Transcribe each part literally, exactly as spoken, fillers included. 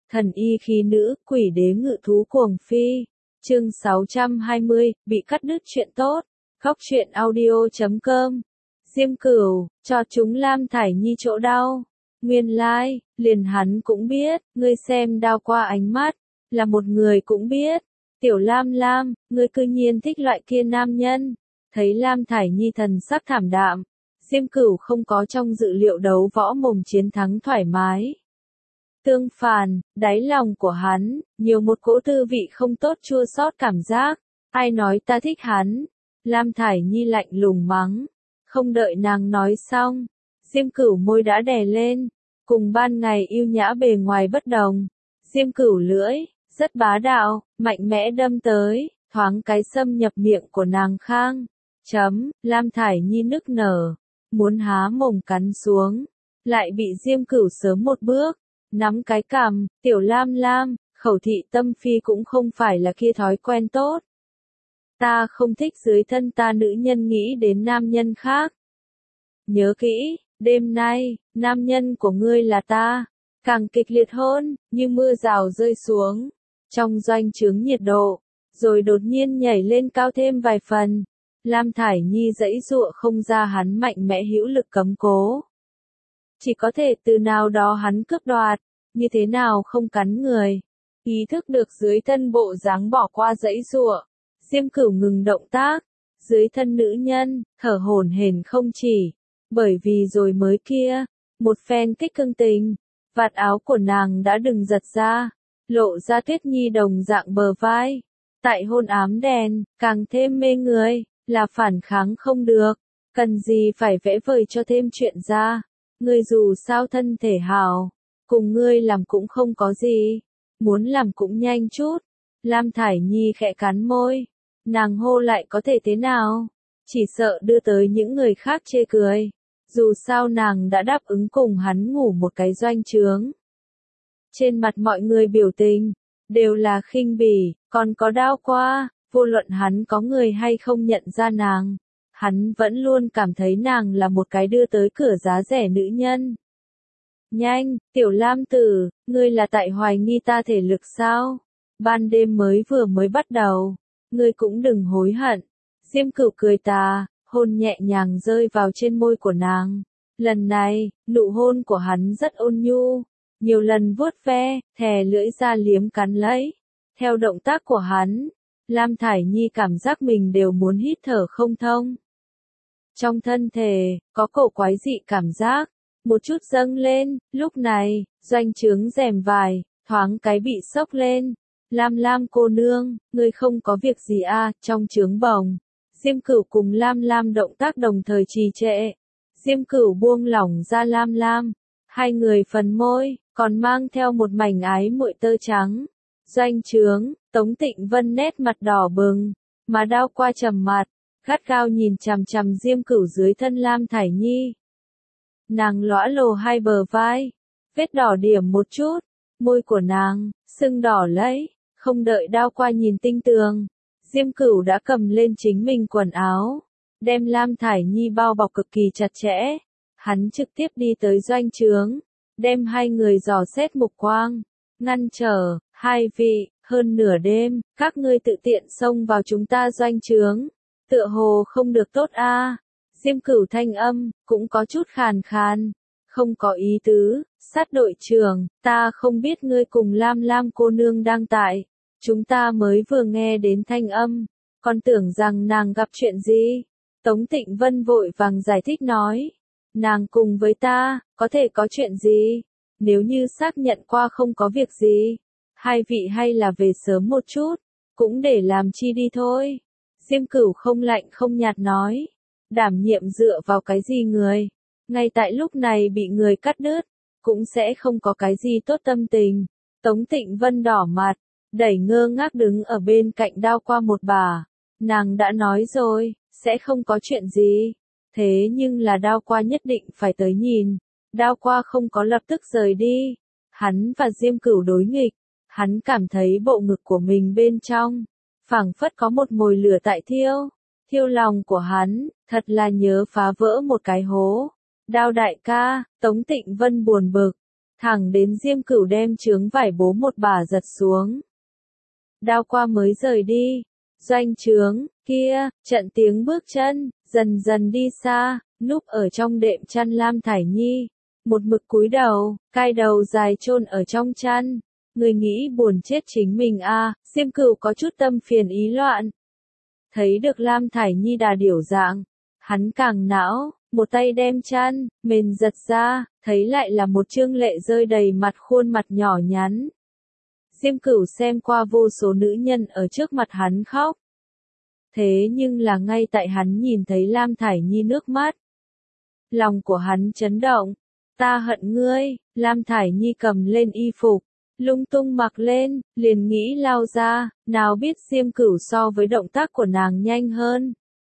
Thần y khí nữ, quỷ đế ngự thú cuồng phi. Chương sáu trăm hai mươi, bị cắt đứt chuyện tốt. Góc truyện audio chấm com. Diêm Cửu, cho chúng Lam Thải Nhi chỗ đau. Nguyên lai, like, liền hắn cũng biết, ngươi xem đao qua ánh mắt, là một người cũng biết. Tiểu Lam Lam, ngươi cư nhiên thích loại kia nam nhân. Thấy Lam Thải Nhi thần sắc thảm đạm, Diêm Cửu không có trong dự liệu đấu võ mồm chiến thắng thoải mái. Tương phản, đáy lòng của hắn, nhiều một cỗ tư vị không tốt chua xót cảm giác. Ai nói ta thích hắn? Lam Thải Nhi lạnh lùng mắng. Không đợi nàng nói xong, Diêm Cửu môi đã đè lên. Cùng ban ngày yêu nhã bề ngoài bất đồng. Diêm Cửu lưỡi, rất bá đạo, mạnh mẽ đâm tới, thoáng cái xâm nhập miệng của nàng khang. Chấm, Lam Thải Nhi nức nở, muốn há mồm cắn xuống, lại bị Diêm Cửu sớm một bước, nắm cái cằm. Tiểu Lam Lam, khẩu thị tâm phi cũng không phải là kia thói quen tốt. Ta không thích dưới thân ta nữ nhân nghĩ đến nam nhân khác. Nhớ kỹ, đêm nay, nam nhân của ngươi là ta. Càng kịch liệt hơn, như mưa rào rơi xuống, trong doanh trướng nhiệt độ, rồi đột nhiên nhảy lên cao thêm vài phần. Lam Thải Nhi giãy giụa không ra hắn mạnh mẽ hữu lực cấm cố. Chỉ có thể từ nào đó hắn cướp đoạt, như thế nào không cắn người. Ý thức được dưới thân bộ dáng bỏ qua giãy giụa, Diêm Cửu ngừng động tác, dưới thân nữ nhân, thở hổn hển không chỉ, bởi vì rồi mới kia, một phen kích cương tình, vạt áo của nàng đã đừng giật ra, lộ ra Tuyết Nhi đồng dạng bờ vai. Tại hôn ám đèn, càng thêm mê người, là phản kháng không được, cần gì phải vẽ vời cho thêm chuyện ra. Ngươi dù sao thân thể hảo, cùng ngươi làm cũng không có gì, muốn làm cũng nhanh chút. Lam Thải Nhi khẽ cắn môi, nàng hô lại có thể thế nào, chỉ sợ đưa tới những người khác chê cười. Dù sao nàng đã đáp ứng cùng hắn ngủ một cái doanh trướng. Trên mặt mọi người biểu tình, đều là khinh bỉ, còn có đao qua, vô luận hắn có người hay không nhận ra nàng. Hắn vẫn luôn cảm thấy nàng là một cái đưa tới cửa giá rẻ nữ nhân. Nhanh, Tiểu Lam Tử, ngươi là tại hoài nghi ta thể lực sao? Ban đêm mới vừa mới bắt đầu, ngươi cũng đừng hối hận. Diêm Cửu cười tà, hôn nhẹ nhàng rơi vào trên môi của nàng. Lần này, nụ hôn của hắn rất ôn nhu, nhiều lần vuốt ve, thè lưỡi ra liếm cắn lấy. Theo động tác của hắn, Lam Thải Nhi cảm giác mình đều muốn hít thở không thông. Trong thân thể, có cổ quái dị cảm giác, một chút dâng lên. Lúc này, doanh trướng rèm vải, thoáng cái bị sốc lên. Lam Lam cô nương, ngươi không có việc gì à? Trong trướng bồng, Diêm Cửu cùng Lam Lam động tác đồng thời trì trệ. Diêm Cửu buông lỏng ra Lam Lam, hai người phần môi, còn mang theo một mảnh ái muội tơ trắng. Doanh trướng, Tống Tịnh Vân nét mặt đỏ bừng, mà đao qua trầm mặt, gắt gao nhìn chằm chằm Diêm Cửu dưới thân Lam Thải Nhi. Nàng lõa lồ hai bờ vai, vết đỏ điểm một chút, môi của nàng, sưng đỏ lấy, không đợi đao qua nhìn tinh tường. Diêm Cửu đã cầm lên chính mình quần áo, đem Lam Thải Nhi bao bọc cực kỳ chặt chẽ. Hắn trực tiếp đi tới doanh trướng, đem hai người dò xét mục quang, ngăn trở. Hai vị, hơn nửa đêm, các ngươi tự tiện xông vào chúng ta doanh trướng, tựa hồ không được tốt a. À. Diêm Cửu thanh âm, cũng có chút khàn khàn, không có ý tứ. Sát đội trưởng, ta không biết ngươi cùng Lam Lam cô nương đang tại, chúng ta mới vừa nghe đến thanh âm, còn tưởng rằng nàng gặp chuyện gì. Tống Tịnh Vân vội vàng giải thích nói, nàng cùng với ta, có thể có chuyện gì, nếu như xác nhận qua không có việc gì. Hai vị hay là về sớm một chút, cũng để làm chi đi thôi. Diêm Cửu không lạnh không nhạt nói, đảm nhiệm dựa vào cái gì người, ngay tại lúc này bị người cắt đứt, cũng sẽ không có cái gì tốt tâm tình. Tống Tịnh Vân đỏ mặt, đẩy ngơ ngác đứng ở bên cạnh đao qua một bà, nàng đã nói rồi, sẽ không có chuyện gì, thế nhưng là đao qua nhất định phải tới nhìn. Đao qua không có lập tức rời đi, hắn và Diêm Cửu đối nghịch. Hắn cảm thấy bộ ngực của mình bên trong, phảng phất có một mồi lửa tại thiêu, thiêu lòng của hắn, thật là nhớ phá vỡ một cái hố. Đao đại ca, Tống Tịnh Vân buồn bực, thẳng đến Diêm Cửu đem chướng vải bố một bả giật xuống. Đao qua mới rời đi, doanh trướng, kia, trận tiếng bước chân, dần dần đi xa, núp ở trong đệm chăn Lam Thải Nhi, một mực cúi đầu, cai đầu dài chôn ở trong chăn, người nghĩ buồn chết chính mình a, à, Diêm Cửu có chút tâm phiền ý loạn. Thấy được Lam Thải Nhi đà điểu dạng, hắn càng não, một tay đem chăn, mền giật ra, thấy lại là một trương lệ rơi đầy mặt khuôn mặt nhỏ nhắn. Diêm Cửu xem qua vô số nữ nhân ở trước mặt hắn khóc. Thế nhưng là ngay tại hắn nhìn thấy Lam Thải Nhi nước mắt. Lòng của hắn chấn động, ta hận ngươi, Lam Thải Nhi cầm lên y phục, lung tung mặc lên, liền nghĩ lao ra, nào biết Diêm Cửu so với động tác của nàng nhanh hơn.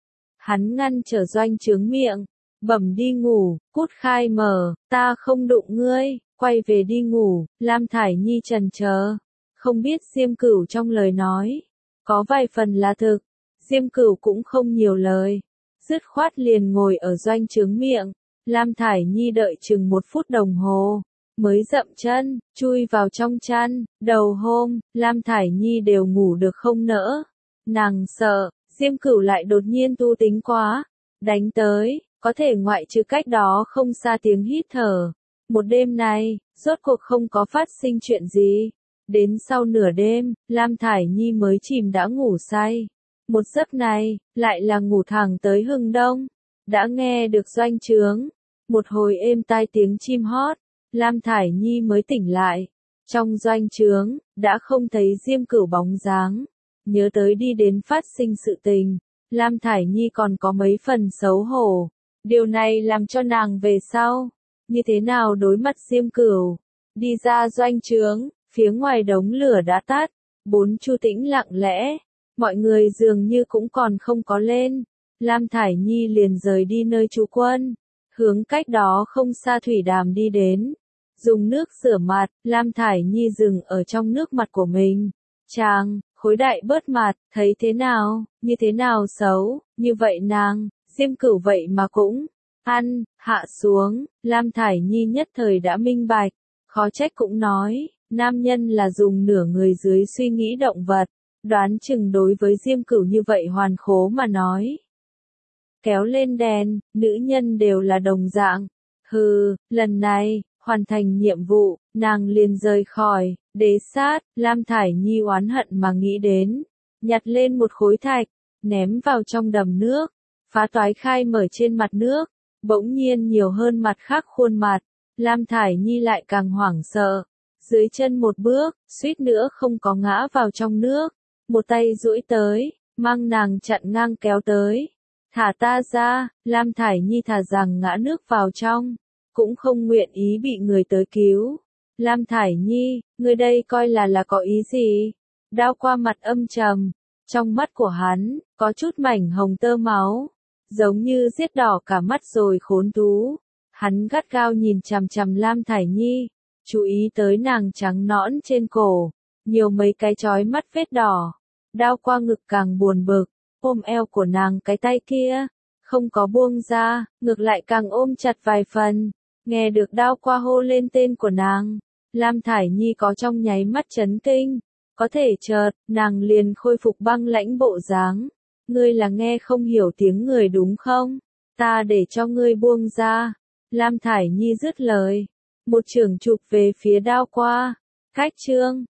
Hắn ngăn trở doanh trướng miệng, bẩm đi ngủ, cút khai mở, ta không đụng ngươi, quay về đi ngủ, Lam Thải Nhi trần chờ, không biết Diêm Cửu trong lời nói, có vài phần là thực, Diêm Cửu cũng không nhiều lời, dứt khoát liền ngồi ở doanh trướng miệng, Lam Thải Nhi đợi chừng một phút đồng hồ, mới dậm chân, chui vào trong chăn, đầu hôm, Lam Thải Nhi đều ngủ được không nỡ, nàng sợ, Diêm Cửu lại đột nhiên tu tính quá, đánh tới, có thể ngoại trừ cách đó không xa tiếng hít thở. Một đêm này, rốt cuộc không có phát sinh chuyện gì. Đến sau nửa đêm, Lam Thải Nhi mới chìm đã ngủ say. Một giấc này, lại là ngủ thẳng tới hừng đông. Đã nghe được doanh trướng. Một hồi êm tai tiếng chim hót, Lam Thải Nhi mới tỉnh lại. Trong doanh trướng, đã không thấy Diêm Cửu bóng dáng. Nhớ tới đi đến phát sinh sự tình, Lam Thải Nhi còn có mấy phần xấu hổ. Điều này làm cho nàng về sau, như thế nào đối mặt Diêm Cửu. Đi ra doanh trướng, phía ngoài đống lửa đã tắt, bốn chu tĩnh lặng lẽ, mọi người dường như cũng còn không có lên. Lam Thải Nhi liền rời đi nơi trú quân, hướng cách đó không xa thủy đàm đi đến. Dùng nước rửa mặt, Lam Thải Nhi dừng ở trong nước mặt của mình. Chàng, khối đại bớt mặt, thấy thế nào, như thế nào xấu, như vậy nàng, Diêm Cửu vậy mà cũng, ăn, hạ xuống, Lam Thải Nhi nhất thời đã minh bạch, khó trách cũng nói, nam nhân là dùng nửa người dưới suy nghĩ động vật, đoán chừng đối với Diêm Cửu như vậy hoàn khố mà nói. Kéo lên đèn, nữ nhân đều là đồng dạng, hừ, lần này, hoàn thành nhiệm vụ, nàng liền rời khỏi, đế sát, Lam Thải Nhi oán hận mà nghĩ đến, nhặt lên một khối thạch, ném vào trong đầm nước, phá toái khai mở trên mặt nước, bỗng nhiên nhiều hơn mặt khác khuôn mặt, Lam Thải Nhi lại càng hoảng sợ, dưới chân một bước, suýt nữa không có ngã vào trong nước, một tay duỗi tới, mang nàng chặn ngang kéo tới, thả ta ra, Lam Thải Nhi thả rằng ngã nước vào trong, cũng không nguyện ý bị người tới cứu. Lam Thải Nhi, người đây coi là là có ý gì? Đao qua mặt âm trầm, trong mắt của hắn, có chút mảnh hồng tơ máu, giống như giết đỏ cả mắt rồi khốn thú. Hắn gắt gao nhìn chằm chằm Lam Thải Nhi, chú ý tới nàng trắng nõn trên cổ, nhiều mấy cái chói mắt vết đỏ. Đao qua ngực càng buồn bực, ôm eo của nàng cái tay kia, không có buông ra, ngược lại càng ôm chặt vài phần. Nghe được đao qua hô lên tên của nàng, Lam Thải Nhi có trong nháy mắt chấn kinh, có thể chợt, nàng liền khôi phục băng lãnh bộ dáng. Ngươi là nghe không hiểu tiếng người đúng không? Ta để cho ngươi buông ra. Lam Thải Nhi dứt lời, một chưởng chụp về phía đao qua. Cách chương